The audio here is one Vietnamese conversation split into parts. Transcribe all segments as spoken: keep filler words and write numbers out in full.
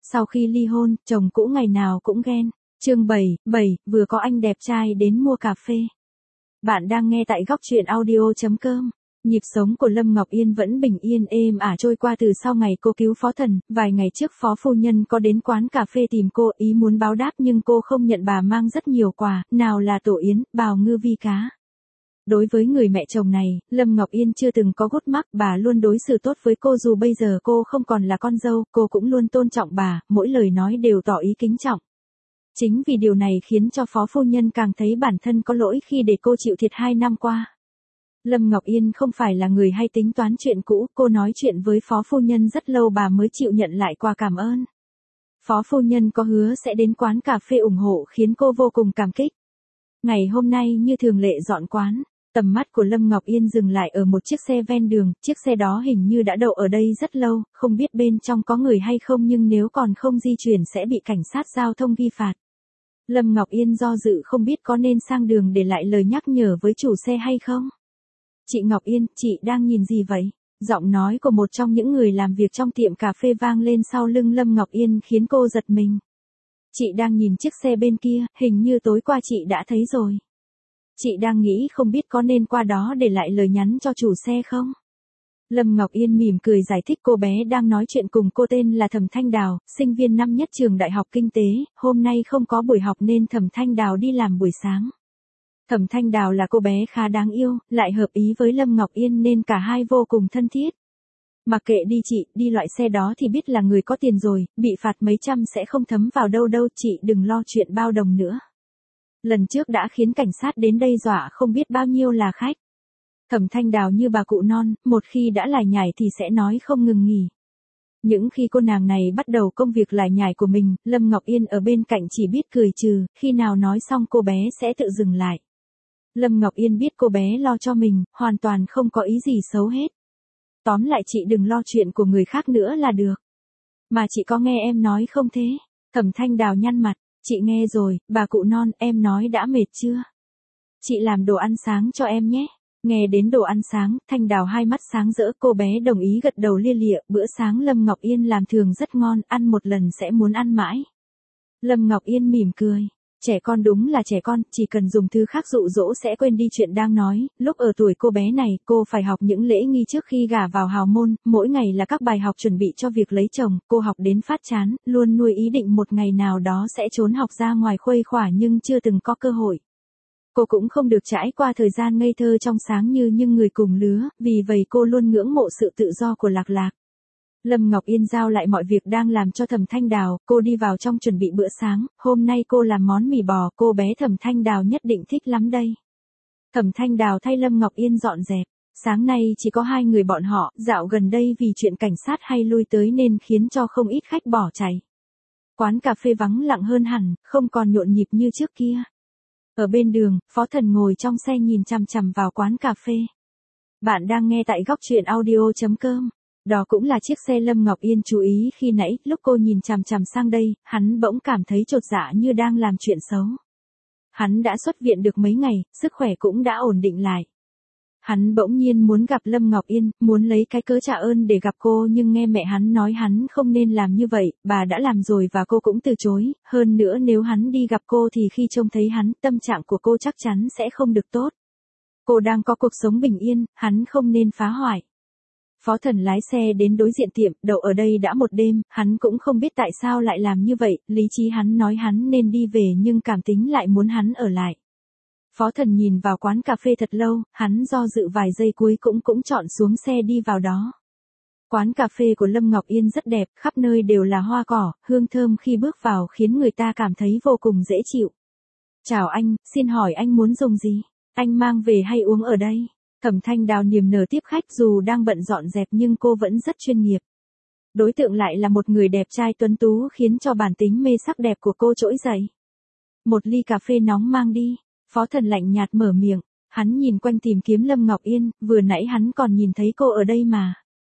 Sau khi ly hôn, chồng cũ ngày nào cũng ghen. Chương bảy, bảy, vừa có anh đẹp trai đến mua cà phê. Bạn đang nghe tại góc truyện audio chấm com. Nhịp sống của Lâm Ngọc Yên vẫn bình yên êm ả trôi qua từ sau ngày cô cứu Phó Thần. Vài ngày trước Phó Phu Nhân có đến quán cà phê tìm cô, ý muốn báo đáp nhưng cô không nhận, bà mang rất nhiều quà, nào là tổ yến, bào ngư vi cá. Đối với người mẹ chồng này, Lâm Ngọc Yên chưa từng có gút mắc, bà luôn đối xử tốt với cô, dù bây giờ cô không còn là con dâu, cô cũng luôn tôn trọng bà, mỗi lời nói đều tỏ ý kính trọng. Chính vì điều này khiến cho Phó Phu Nhân càng thấy bản thân có lỗi khi để cô chịu thiệt hai năm qua. Lâm Ngọc Yên không phải là người hay tính toán chuyện cũ, cô nói chuyện với Phó Phu Nhân rất lâu bà mới chịu nhận lại quà cảm ơn. Phó Phu Nhân có hứa sẽ đến quán cà phê ủng hộ khiến cô vô cùng cảm kích. Ngày hôm nay như thường lệ dọn quán, tầm mắt của Lâm Ngọc Yên dừng lại ở một chiếc xe ven đường, chiếc xe đó hình như đã đậu ở đây rất lâu, không biết bên trong có người hay không, nhưng nếu còn không di chuyển sẽ bị cảnh sát giao thông ghi phạt. Lâm Ngọc Yên do dự không biết có nên sang đường để lại lời nhắc nhở với chủ xe hay không. Chị Ngọc Yên, chị đang nhìn gì vậy? Giọng nói của một trong những người làm việc trong tiệm cà phê vang lên sau lưng Lâm Ngọc Yên khiến cô giật mình. Chị đang nhìn chiếc xe bên kia, hình như tối qua chị đã thấy rồi. Chị đang nghĩ không biết có nên qua đó để lại lời nhắn cho chủ xe không? Lâm Ngọc Yên mỉm cười giải thích, cô bé đang nói chuyện cùng cô tên là Thẩm Thanh Đào, sinh viên năm nhất trường Đại học Kinh tế, hôm nay không có buổi học nên Thẩm Thanh Đào đi làm buổi sáng. Thẩm Thanh Đào là cô bé khá đáng yêu, lại hợp ý với Lâm Ngọc Yên nên cả hai vô cùng thân thiết. Mặc kệ đi chị, đi loại xe đó thì biết là người có tiền rồi, bị phạt mấy trăm sẽ không thấm vào đâu đâu, chị đừng lo chuyện bao đồng nữa. Lần trước đã khiến cảnh sát đến đây dọa không biết bao nhiêu là khách. Thẩm Thanh Đào như bà cụ non, một khi đã lải nhải thì sẽ nói không ngừng nghỉ. Những khi cô nàng này bắt đầu công việc lải nhải của mình, Lâm Ngọc Yên ở bên cạnh chỉ biết cười trừ, khi nào nói xong cô bé sẽ tự dừng lại. Lâm Ngọc Yên biết cô bé lo cho mình, hoàn toàn không có ý gì xấu hết. Tóm lại chị đừng lo chuyện của người khác nữa là được. Mà chị có nghe em nói không thế? Thẩm Thanh Đào nhăn mặt, chị nghe rồi, bà cụ non, em nói đã mệt chưa? Chị làm đồ ăn sáng cho em nhé. Nghe đến đồ ăn sáng, Thanh Đào hai mắt sáng rỡ, cô bé đồng ý gật đầu lia lịa, bữa sáng Lâm Ngọc Yên làm thường rất ngon, ăn một lần sẽ muốn ăn mãi. Lâm Ngọc Yên mỉm cười. Trẻ con đúng là trẻ con, chỉ cần dùng thứ khác dụ dỗ sẽ quên đi chuyện đang nói. Lúc ở tuổi cô bé này, cô phải học những lễ nghi trước khi gả vào hào môn, mỗi ngày là các bài học chuẩn bị cho việc lấy chồng, cô học đến phát chán, luôn nuôi ý định một ngày nào đó sẽ trốn học ra ngoài khuây khỏa nhưng chưa từng có cơ hội. Cô cũng không được trải qua thời gian ngây thơ trong sáng như những người cùng lứa, vì vậy cô luôn ngưỡng mộ sự tự do của Lạc Lạc. Lâm Ngọc Yên giao lại mọi việc đang làm cho Thẩm Thanh Đào, cô đi vào trong chuẩn bị bữa sáng, hôm nay cô làm món mì bò, cô bé Thẩm Thanh Đào nhất định thích lắm đây. Thẩm Thanh Đào thay Lâm Ngọc Yên dọn dẹp, sáng nay chỉ có hai người bọn họ, dạo gần đây vì chuyện cảnh sát hay lui tới nên khiến cho không ít khách bỏ chạy. Quán cà phê vắng lặng hơn hẳn, không còn nhộn nhịp như trước kia. Ở bên đường, Phó Thần ngồi trong xe nhìn chằm chằm vào quán cà phê. Bạn đang nghe tại góc truyện audio chấm com. Đó cũng là chiếc xe Lâm Ngọc Yên chú ý khi nãy, lúc cô nhìn chằm chằm sang đây, hắn bỗng cảm thấy chột dạ như đang làm chuyện xấu. Hắn đã xuất viện được mấy ngày, sức khỏe cũng đã ổn định lại. Hắn bỗng nhiên muốn gặp Lâm Ngọc Yên, muốn lấy cái cớ trả ơn để gặp cô, nhưng nghe mẹ hắn nói hắn không nên làm như vậy, bà đã làm rồi và cô cũng từ chối, hơn nữa nếu hắn đi gặp cô thì khi trông thấy hắn, tâm trạng của cô chắc chắn sẽ không được tốt. Cô đang có cuộc sống bình yên, hắn không nên phá hoại. Phó Thần lái xe đến đối diện tiệm, đậu ở đây đã một đêm, hắn cũng không biết tại sao lại làm như vậy, lý trí hắn nói hắn nên đi về nhưng cảm tính lại muốn hắn ở lại. Phó Thần nhìn vào quán cà phê thật lâu, hắn do dự vài giây cuối cũng cũng chọn xuống xe đi vào đó. Quán cà phê của Lâm Ngọc Yên rất đẹp, khắp nơi đều là hoa cỏ, hương thơm khi bước vào khiến người ta cảm thấy vô cùng dễ chịu. Chào anh, xin hỏi anh muốn dùng gì? Anh mang về hay uống ở đây? Thẩm Thanh Đào niềm nở tiếp khách, dù đang bận dọn dẹp nhưng cô vẫn rất chuyên nghiệp. Đối tượng lại là một người đẹp trai tuấn tú khiến cho bản tính mê sắc đẹp của cô trỗi dậy. Một ly cà phê nóng mang đi. Phó Thần lạnh nhạt mở miệng, hắn nhìn quanh tìm kiếm Lâm Ngọc Yên, vừa nãy hắn còn nhìn thấy cô ở đây mà.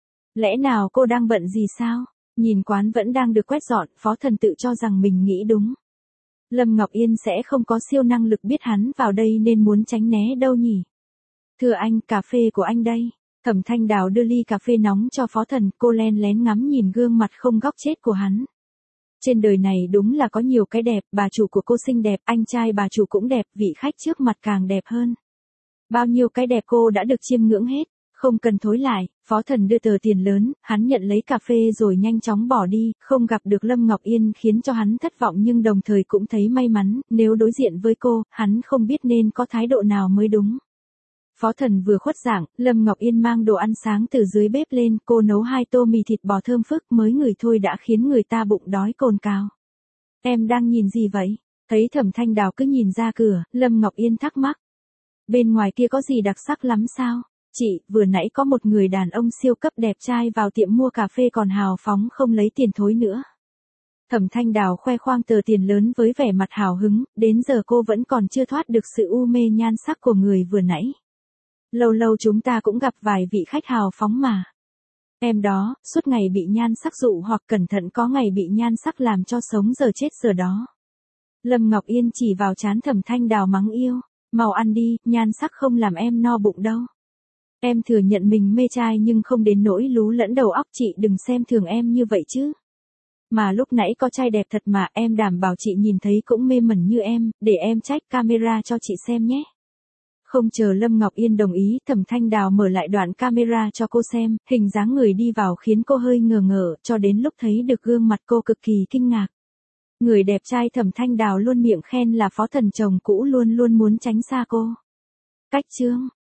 Lẽ nào cô đang bận gì sao? Nhìn quán vẫn đang được quét dọn, Phó Thần tự cho rằng mình nghĩ đúng. Lâm Ngọc Yên sẽ không có siêu năng lực biết hắn vào đây nên muốn tránh né đâu nhỉ? Thưa anh, cà phê của anh đây. Thẩm Thanh Đào đưa ly cà phê nóng cho Phó Thần, cô len lén ngắm nhìn gương mặt không góc chết của hắn. Trên đời này đúng là có nhiều cái đẹp, bà chủ của cô xinh đẹp, anh trai bà chủ cũng đẹp, vị khách trước mặt càng đẹp hơn. Bao nhiêu cái đẹp cô đã được chiêm ngưỡng hết, không cần thối lại, Phó Thần đưa tờ tiền lớn, hắn nhận lấy cà phê rồi nhanh chóng bỏ đi, không gặp được Lâm Ngọc Yên khiến cho hắn thất vọng nhưng đồng thời cũng thấy may mắn, nếu đối diện với cô, hắn không biết nên có thái độ nào mới đúng. Phó Thần vừa khuất dạng, Lâm Ngọc Yên mang đồ ăn sáng từ dưới bếp lên, cô nấu hai tô mì thịt bò thơm phức mới ngửi thôi đã khiến người ta bụng đói cồn cào. Em đang nhìn gì vậy? Thấy Thẩm Thanh Đào cứ nhìn ra cửa, Lâm Ngọc Yên thắc mắc. Bên ngoài kia có gì đặc sắc lắm sao? Chị, vừa nãy có một người đàn ông siêu cấp đẹp trai vào tiệm mua cà phê còn hào phóng không lấy tiền thối nữa. Thẩm Thanh Đào khoe khoang tờ tiền lớn với vẻ mặt hào hứng, đến giờ cô vẫn còn chưa thoát được sự u mê nhan sắc của người vừa nãy. Lâu lâu chúng ta cũng gặp vài vị khách hào phóng mà. Em đó, suốt ngày bị nhan sắc dụ hoặc cẩn thận có ngày bị nhan sắc làm cho sống giờ chết giờ đó. Lâm Ngọc Yên chỉ vào trán Thẩm Thanh Đào mắng yêu, mau ăn đi, nhan sắc không làm em no bụng đâu. Em thừa nhận mình mê trai nhưng không đến nỗi lú lẫn đầu óc, chị đừng xem thường em như vậy chứ. Mà lúc nãy có trai đẹp thật mà, em đảm bảo chị nhìn thấy cũng mê mẩn như em, để em check camera cho chị xem nhé. Không chờ Lâm Ngọc Yên đồng ý, Thẩm Thanh Đào mở lại đoạn camera cho cô xem, hình dáng người đi vào khiến cô hơi ngờ ngờ, cho đến lúc thấy được gương mặt cô cực kỳ kinh ngạc. Người đẹp trai Thẩm Thanh Đào luôn miệng khen là Phó Thần chồng cũ luôn luôn muốn tránh xa cô. Cách chương